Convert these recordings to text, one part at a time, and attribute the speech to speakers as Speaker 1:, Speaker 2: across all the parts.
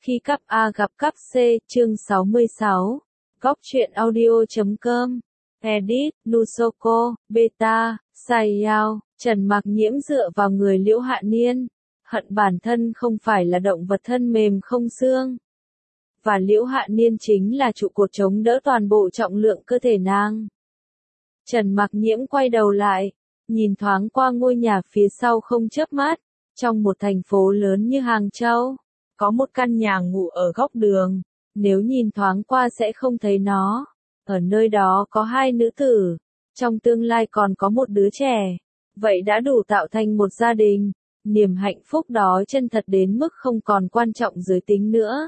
Speaker 1: Khi cắp A gặp cắp C, chương 66. Góc truyện audio.com. Edit, Nusoko, Beta, Sayao, Trần Mạc Nhiễm dựa vào người Liễu Hạ Niên. Hận bản thân không phải là động vật thân mềm không xương. Và Liễu Hạ Niên chính là trụ cột chống đỡ toàn bộ trọng lượng cơ thể nàng. Trần Mạc Nhiễm quay đầu lại, nhìn thoáng qua ngôi nhà phía sau không chớp mắt. Trong một thành phố lớn như Hàng Châu, có một căn nhà ngủ ở góc đường. Nếu nhìn thoáng qua sẽ không thấy nó. Ở nơi đó có hai nữ tử. Trong tương lai còn có một đứa trẻ. Vậy đã đủ tạo thành một gia đình. Niềm hạnh phúc đó chân thật đến mức không còn quan trọng giới tính nữa.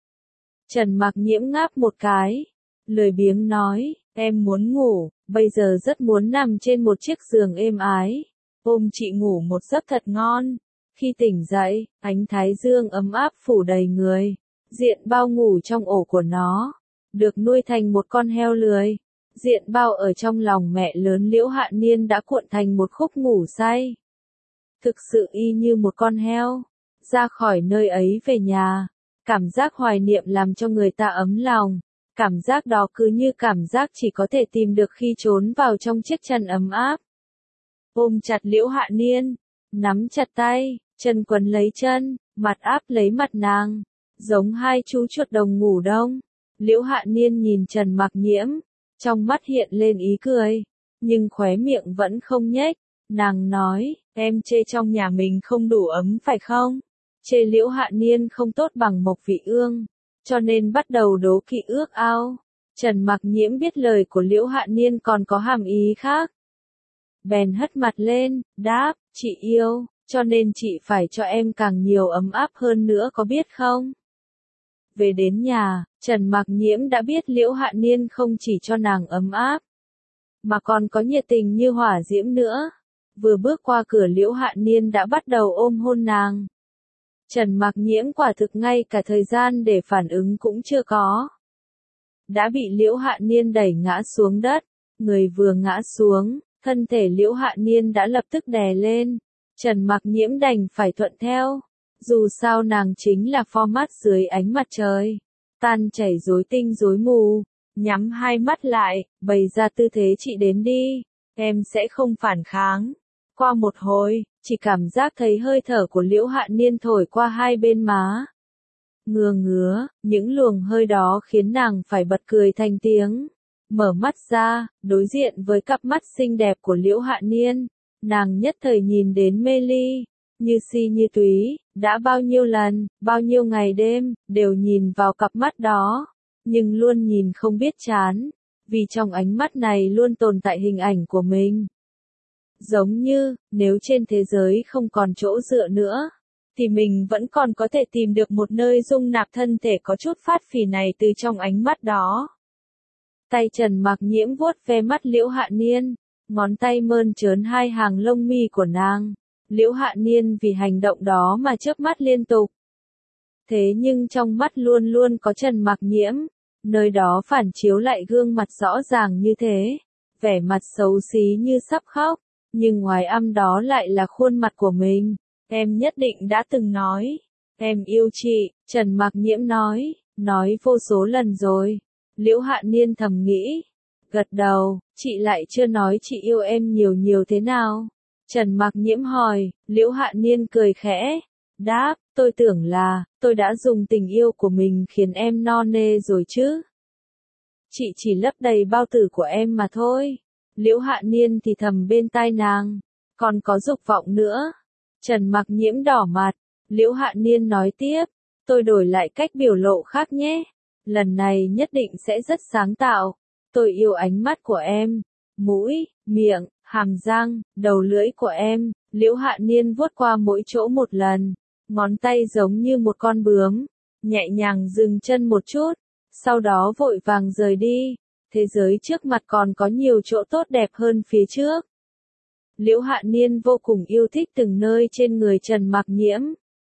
Speaker 1: Trần Mạc Nhiễm ngáp một cái. Lười biếng nói, em muốn ngủ, bây giờ rất muốn nằm trên một chiếc giường êm ái. Ôm chị ngủ một giấc thật ngon. Khi tỉnh dậy, ánh thái dương ấm áp phủ đầy người. Diện bao ngủ trong ổ của nó. Được nuôi thành một con heo lười. Diện bao ở trong lòng mẹ lớn Liễu Hạ Niên đã cuộn thành một khúc ngủ say. Thực sự y như một con heo. Ra khỏi nơi ấy về nhà. Cảm giác hoài niệm làm cho người ta ấm lòng. Cảm giác đó cứ như cảm giác chỉ có thể tìm được khi trốn vào trong chiếc chăn ấm áp. Ôm chặt Liễu Hạ Niên. Nắm chặt tay, chân quấn lấy chân, mặt áp lấy mặt nàng. Giống hai chú chuột đồng ngủ đông. Liễu Hạ Niên nhìn Trần Mạc Nhiễm. Trong mắt hiện lên ý cười. Nhưng khóe miệng vẫn không nhếch. Nàng nói, em chê trong nhà mình không đủ ấm phải không? Chê Liễu Hạ Niên không tốt bằng Mộc Vị Ương. Cho nên bắt đầu đố kỵ ước ao. Trần Mạc Nhiễm biết lời của Liễu Hạ Niên còn có hàm ý khác. Bèn hất mặt lên, đáp, chị yêu, cho nên chị phải cho em càng nhiều ấm áp hơn nữa có biết không? Về đến nhà, Trần Mạc Nhiễm đã biết Liễu Hạ Niên không chỉ cho nàng ấm áp, mà còn có nhiệt tình như hỏa diễm nữa. Vừa bước qua cửa Liễu Hạ Niên đã bắt đầu ôm hôn nàng. Trần Mạc Nhiễm quả thực ngay cả thời gian để phản ứng cũng chưa có. Đã bị Liễu Hạ Niên đẩy ngã xuống đất, người vừa ngã xuống. Thân thể Liễu Hạ Niên đã lập tức đè lên. Trần Mạc Nhiễm đành phải thuận theo. Dù sao nàng chính là format dưới ánh mặt trời. Tan chảy rối tinh rối mù. Nhắm hai mắt lại, bày ra tư thế chị đến đi. Em sẽ không phản kháng. Qua một hồi, chỉ cảm giác thấy hơi thở của Liễu Hạ Niên thổi qua hai bên má. Ngứa, những luồng hơi đó khiến nàng phải bật cười thành tiếng. Mở mắt ra, đối diện với cặp mắt xinh đẹp của Liễu Hạ Niên, nàng nhất thời nhìn đến mê ly, như si như túy, đã bao nhiêu lần, bao nhiêu ngày đêm, đều nhìn vào cặp mắt đó, nhưng luôn nhìn không biết chán, vì trong ánh mắt này luôn tồn tại hình ảnh của mình. Giống như, nếu trên thế giới không còn chỗ dựa nữa, thì mình vẫn còn có thể tìm được một nơi dung nạp thân thể có chút phát phì này từ trong ánh mắt đó. Tay Trần Mạc Nhiễm vuốt ve mắt Liễu Hạ Niên, ngón tay mơn trớn hai hàng lông mi của nàng. Liễu Hạ Niên vì hành động đó mà chớp mắt liên tục. Thế nhưng trong mắt luôn luôn có Trần Mạc Nhiễm, nơi đó phản chiếu lại gương mặt rõ ràng như thế, vẻ mặt xấu xí như sắp khóc, nhưng ngoài âm đó lại là khuôn mặt của mình. Em nhất định đã từng nói, em yêu chị, Trần Mạc Nhiễm nói vô số lần rồi. Liễu Hạ Niên thầm nghĩ, gật đầu, chị lại chưa nói chị yêu em nhiều thế nào? Trần Mạc Nhiễm hỏi, Liễu Hạ Niên cười khẽ, đáp, tôi tưởng là, tôi đã dùng tình yêu của mình khiến em no nê rồi chứ. Chị chỉ lấp đầy bao tử của em mà thôi. Liễu Hạ Niên thì thầm bên tai nàng, còn có dục vọng nữa. Trần Mạc Nhiễm đỏ mặt, Liễu Hạ Niên nói tiếp, tôi đổi lại cách biểu lộ khác nhé. Lần này nhất định sẽ rất sáng tạo. Tôi yêu ánh mắt của em, mũi, miệng, hàm răng, đầu lưỡi của em. Liễu Hạ Niên vuốt qua mỗi chỗ một lần. Ngón tay giống như một con bướm. Nhẹ nhàng dừng chân một chút. Sau đó vội vàng rời đi. Thế giới trước mặt còn có nhiều chỗ tốt đẹp hơn phía trước. Liễu Hạ Niên vô cùng yêu thích từng nơi trên người Trần Mạc Nhiễm.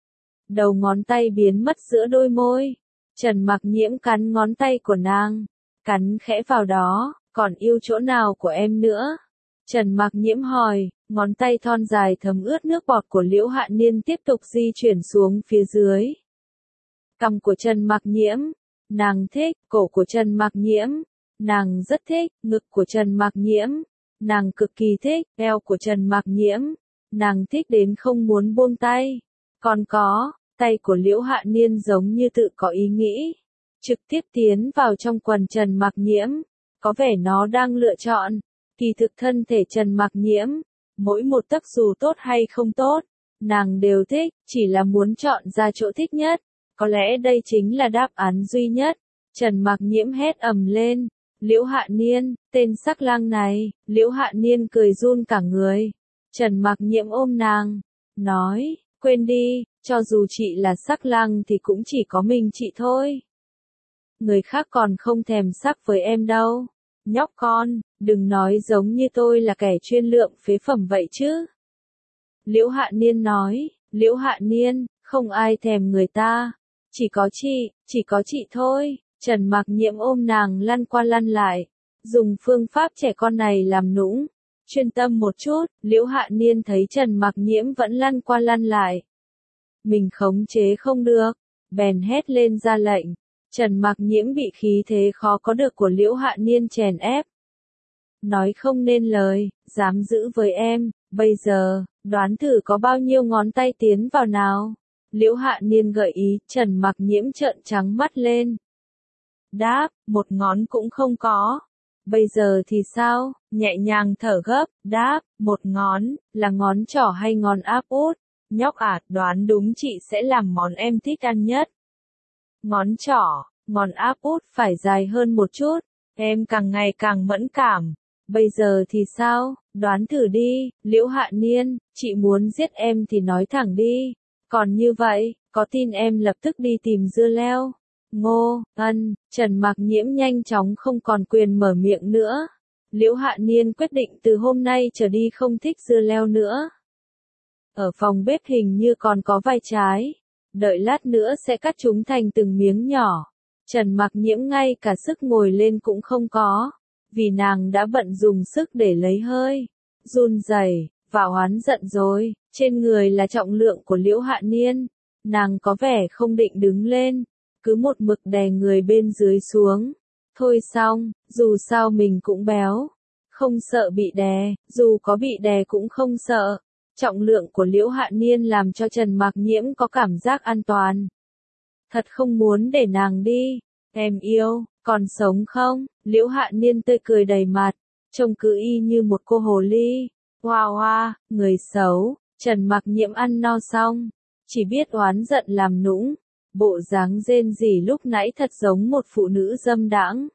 Speaker 1: Đầu ngón tay biến mất giữa đôi môi. Trần Mạc Nhiễm cắn ngón tay của nàng, cắn khẽ vào đó, còn yêu chỗ nào của em nữa? Trần Mạc Nhiễm hỏi, ngón tay thon dài thấm ướt nước bọt của Liễu Hạ Niên tiếp tục di chuyển xuống phía dưới. Cằm của Trần Mặc Nhiễm, nàng thích. Cổ của Trần Mặc Nhiễm, nàng rất thích. Ngực của Trần Mặc Nhiễm, nàng cực kỳ thích. Eo của Trần Mặc Nhiễm, nàng thích đến không muốn buông tay. Còn có, tay của Liễu Hạ Niên giống như tự có ý nghĩ, trực tiếp tiến vào trong quần Trần Mặc Nhiễm, có vẻ nó đang lựa chọn. Kỳ thực thân thể Trần Mặc Nhiễm, mỗi một tấc dù tốt hay không tốt, nàng đều thích, chỉ là muốn chọn ra chỗ thích nhất. Có lẽ đây chính là đáp án duy nhất. Trần Mặc Nhiễm hét ầm lên, Liễu Hạ Niên, tên sắc lang này. Liễu Hạ Niên cười run cả người. Trần Mặc Nhiễm ôm nàng, nói, quên đi, cho dù chị là sắc lang thì cũng chỉ có mình chị thôi. Người khác còn không thèm sắc với em đâu. Nhóc con, đừng nói giống như tôi là kẻ chuyên lượng phế phẩm vậy chứ. Liễu Hạ Niên nói, Liễu Hạ Niên, không ai thèm người ta. Chỉ có chị thôi. Trần Mặc Nhiễm ôm nàng lăn qua lăn lại, dùng phương pháp trẻ con này làm nũng. Chuyên tâm một chút. Liễu Hạ Niên thấy Trần Mặc Nhiễm vẫn lăn qua lăn lại, mình khống chế không được, bèn hét lên ra lệnh. Trần Mặc Nhiễm bị khí thế khó có được của Liễu Hạ Niên chèn ép, nói không nên lời, dám giữ với em, bây giờ, đoán thử có bao nhiêu ngón tay tiến vào nào. Liễu Hạ Niên gợi ý. Trần Mặc Nhiễm trợn trắng mắt lên. Đáp, một ngón cũng không có. Bây giờ thì sao? Nhẹ nhàng thở gấp, đáp, một ngón, là ngón trỏ hay ngón áp út? Nhóc à, đoán đúng chị sẽ làm món em thích ăn nhất. Ngón trỏ, ngón áp út phải dài hơn một chút, em càng ngày càng mẫn cảm. Bây giờ thì sao? Đoán thử đi. Liễu Hạ Niên, chị muốn giết em thì nói thẳng đi. Còn như vậy, có tin em lập tức đi tìm dưa leo? Ngô, ân. Trần Mặc Nhiễm nhanh chóng không còn quyền mở miệng nữa. Liễu Hạ Niên quyết định từ hôm nay trở đi không thích dưa leo nữa. Ở phòng bếp hình như còn có vài trái, đợi lát nữa sẽ cắt chúng thành từng miếng nhỏ. Trần Mặc Nhiễm ngay cả sức ngồi lên cũng không có, vì nàng đã bận dùng sức để lấy hơi, run rẩy và oán giận rồi. Trên người là trọng lượng của Liễu Hạ Niên, nàng có vẻ không định đứng lên, cứ một mực đè người bên dưới xuống. Thôi xong, dù sao mình cũng béo, không sợ bị đè, dù có bị đè cũng không sợ. Trọng lượng của Liễu Hạ Niên làm cho Trần Mặc Nhiễm có cảm giác an toàn. Thật không muốn để nàng đi. Em yêu, còn sống không? Liễu Hạ Niên tươi cười đầy mặt, trông cứ y như một cô hồ ly. Hoa hoa, người xấu. Trần Mặc Nhiễm ăn no xong, chỉ biết oán giận làm nũng. Bộ dáng rên rỉ lúc nãy thật giống một phụ nữ dâm đãng.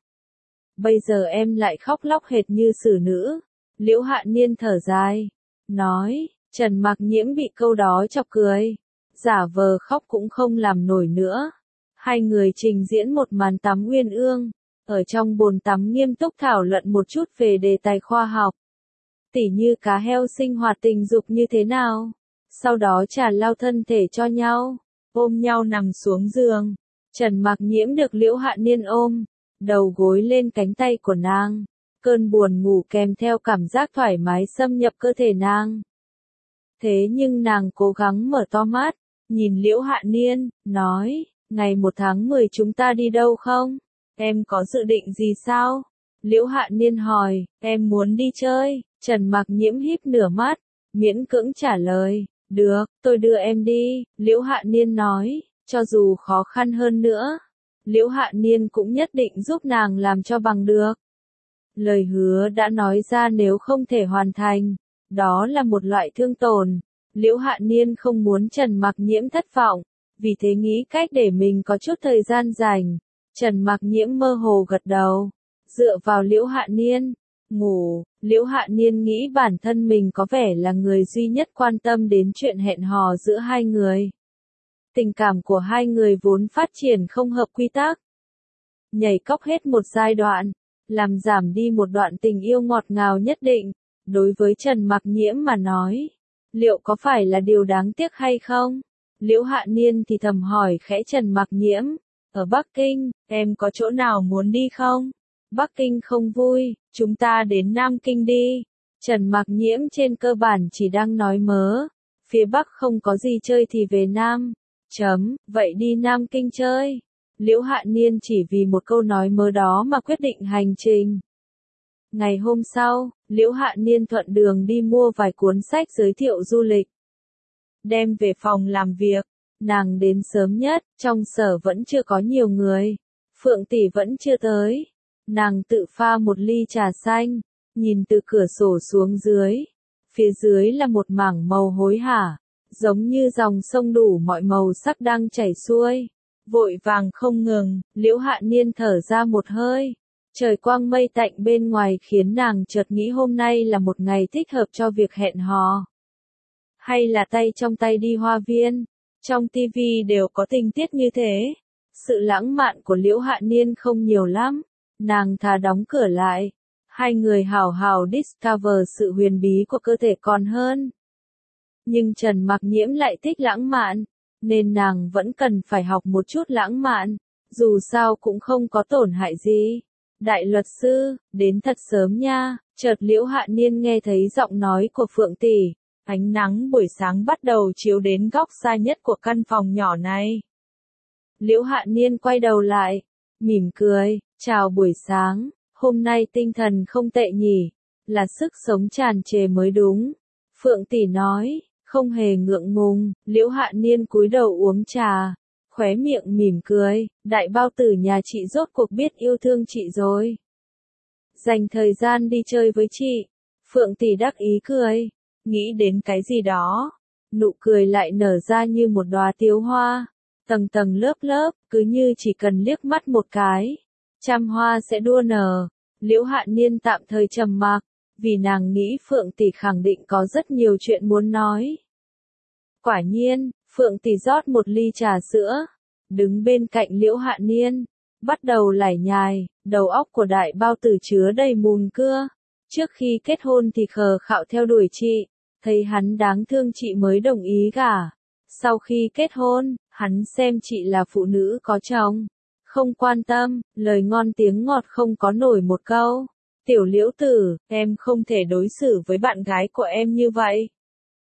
Speaker 1: Bây giờ em lại khóc lóc hệt như xử nữ. Liễu Hạ Niên thở dài, nói. Trần Mặc Nhiễm bị câu đó chọc cười, giả vờ khóc cũng không làm nổi nữa. Hai người trình diễn một màn tắm uyên ương, ở trong bồn tắm nghiêm túc thảo luận một chút về đề tài khoa học, tỉ như cá heo sinh hoạt tình dục như thế nào. Sau đó trà lau thân thể cho nhau, ôm nhau nằm xuống giường. Trần Mặc Nhiễm được Liễu Hạ Niên ôm, đầu gối lên cánh tay của nàng. Cơn buồn ngủ kèm theo cảm giác thoải mái xâm nhập cơ thể nàng. Thế nhưng nàng cố gắng mở to mắt, nhìn Liễu Hạ Niên, nói, ngày 1 tháng 10 chúng ta đi đâu không? Em có dự định gì sao? Liễu Hạ Niên hỏi, em muốn đi chơi. Trần Mặc Nhiễm híp nửa mắt, miễn cưỡng trả lời, được, tôi đưa em đi. Liễu Hạ Niên nói, cho dù khó khăn hơn nữa, Liễu Hạ Niên cũng nhất định giúp nàng làm cho bằng được. Lời hứa đã nói ra nếu không thể hoàn thành, đó là một loại thương tổn. Liễu Hạ Niên không muốn Trần Mặc Nhiễm thất vọng, vì thế nghĩ cách để mình có chút thời gian rảnh. Trần Mặc Nhiễm mơ hồ gật đầu, dựa vào Liễu Hạ Niên, ngủ. Liễu Hạ Niên nghĩ bản thân mình có vẻ là người duy nhất quan tâm đến chuyện hẹn hò giữa hai người. Tình cảm của hai người vốn phát triển không hợp quy tắc, nhảy cóc hết một giai đoạn, làm giảm đi một đoạn tình yêu ngọt ngào nhất định. Đối với Trần Mặc Nhiễm mà nói, liệu có phải là điều đáng tiếc hay không? Liễu Hạ Niên thì thầm hỏi khẽ Trần Mặc Nhiễm, ở Bắc Kinh, em có chỗ nào muốn đi không? Bắc Kinh không vui, chúng ta đến Nam Kinh đi. Trần Mặc Nhiễm trên cơ bản chỉ đang nói mớ, phía Bắc không có gì chơi thì về Nam. Vậy đi Nam Kinh chơi. Liễu Hạ Niên chỉ vì một câu nói mơ đó mà quyết định hành trình. Ngày hôm sau, Liễu Hạ Niên thuận đường đi mua vài cuốn sách giới thiệu du lịch. Đem về phòng làm việc, nàng đến sớm nhất, trong sở vẫn chưa có nhiều người. Phượng tỷ vẫn chưa tới. Nàng tự pha một ly trà xanh, nhìn từ cửa sổ xuống dưới. Phía dưới là một mảng màu hối hả, giống như dòng sông đủ mọi màu sắc đang chảy xuôi. Vội vàng không ngừng, Liễu Hạ Niên thở ra một hơi. Trời quang mây tạnh bên ngoài khiến nàng chợt nghĩ hôm nay là một ngày thích hợp cho việc hẹn hò. Hay là tay trong tay đi hoa viên. Trong tivi đều có tình tiết như thế. Sự lãng mạn của Liễu Hạ Niên không nhiều lắm. Nàng thà đóng cửa lại. Hai người hào hào discover sự huyền bí của cơ thể còn hơn. Nhưng Trần Mặc Nhiễm lại thích lãng mạn. Nên nàng vẫn cần phải học một chút lãng mạn. Dù sao cũng không có tổn hại gì. Đại luật sư, đến thật sớm nha. Chợt Liễu Hạ Niên nghe thấy giọng nói của Phượng tỷ. Ánh nắng buổi sáng bắt đầu chiếu đến góc xa nhất của căn phòng nhỏ này. Liễu Hạ Niên quay đầu lại, mỉm cười, chào buổi sáng, hôm nay tinh thần không tệ nhỉ, là sức sống tràn trề mới đúng. Phượng tỷ nói, không hề ngượng ngùng, Liễu Hạ Niên cúi đầu uống trà, khóe miệng mỉm cười, đại bao tử nhà chị rốt cuộc biết yêu thương chị rồi. Dành thời gian đi chơi với chị, Phượng tỷ đắc ý cười. Nghĩ đến cái gì đó, nụ cười lại nở ra như một đóa tiếu hoa, tầng tầng lớp lớp, cứ như chỉ cần liếc mắt một cái, trăm hoa sẽ đua nở. Liễu Hạ Niên tạm thời trầm mặc, vì nàng nghĩ Phượng tỷ khẳng định có rất nhiều chuyện muốn nói. Quả nhiên, Phượng tỷ rót một ly trà sữa, đứng bên cạnh Liễu Hạ Niên, bắt đầu lải nhải, đầu óc của đại bao tử chứa đầy mùn cưa. Trước khi kết hôn thì khờ khạo theo đuổi chị, thấy hắn đáng thương chị mới đồng ý gả. Sau khi kết hôn, hắn xem chị là phụ nữ có chồng, không quan tâm, lời ngon tiếng ngọt không có nổi một câu. Tiểu Liễu tử, em không thể đối xử với bạn gái của em như vậy.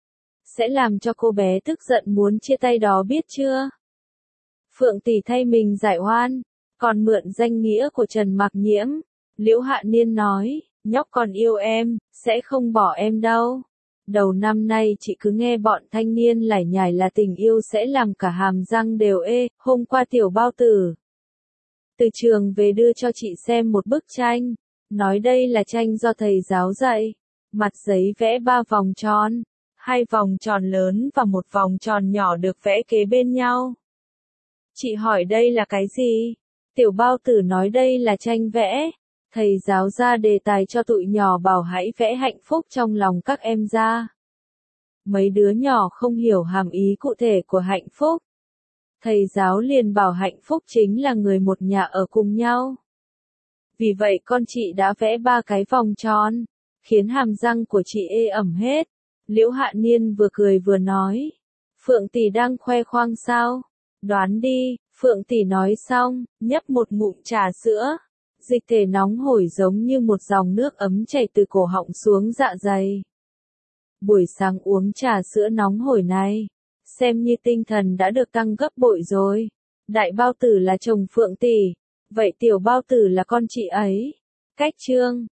Speaker 1: Sẽ làm cho cô bé tức giận muốn chia tay đó biết chưa? Phượng tỷ thay mình giải oan, còn mượn danh nghĩa của Trần Mặc Nhiễm. Liễu Hạ Niên nói, nhóc còn yêu em, sẽ không bỏ em đâu. Đầu năm nay chị cứ nghe bọn thanh niên lải nhải là tình yêu sẽ làm cả hàm răng đều ê. Hôm qua tiểu bao tử từ trường về đưa cho chị xem một bức tranh, nói đây là tranh do thầy giáo dạy. Mặt giấy vẽ 3 vòng tròn, 2 vòng tròn lớn và 1 vòng tròn nhỏ được vẽ kế bên nhau. Chị hỏi đây là cái gì? Tiểu bao tử nói đây là tranh vẽ. Thầy giáo ra đề tài cho tụi nhỏ bảo hãy vẽ hạnh phúc trong lòng các em ra. Mấy đứa nhỏ không hiểu hàm ý cụ thể của hạnh phúc. Thầy giáo liền bảo hạnh phúc chính là người một nhà ở cùng nhau. Vì vậy con chị đã vẽ 3 cái vòng tròn, khiến hàm răng của chị ê ẩm hết. Liễu Hạ Niên vừa cười vừa nói. Phượng tỷ đang khoe khoang sao? Đoán đi, Phượng tỷ nói xong, nhấp một ngụm trà sữa. Dịch thể nóng hổi giống như một dòng nước ấm chảy từ cổ họng xuống dạ dày. Buổi sáng uống trà sữa nóng hổi này, xem như tinh thần đã được tăng gấp bội rồi. Đại bao tử là chồng Phượng tỷ, vậy tiểu bao tử là con chị ấy. Cách chương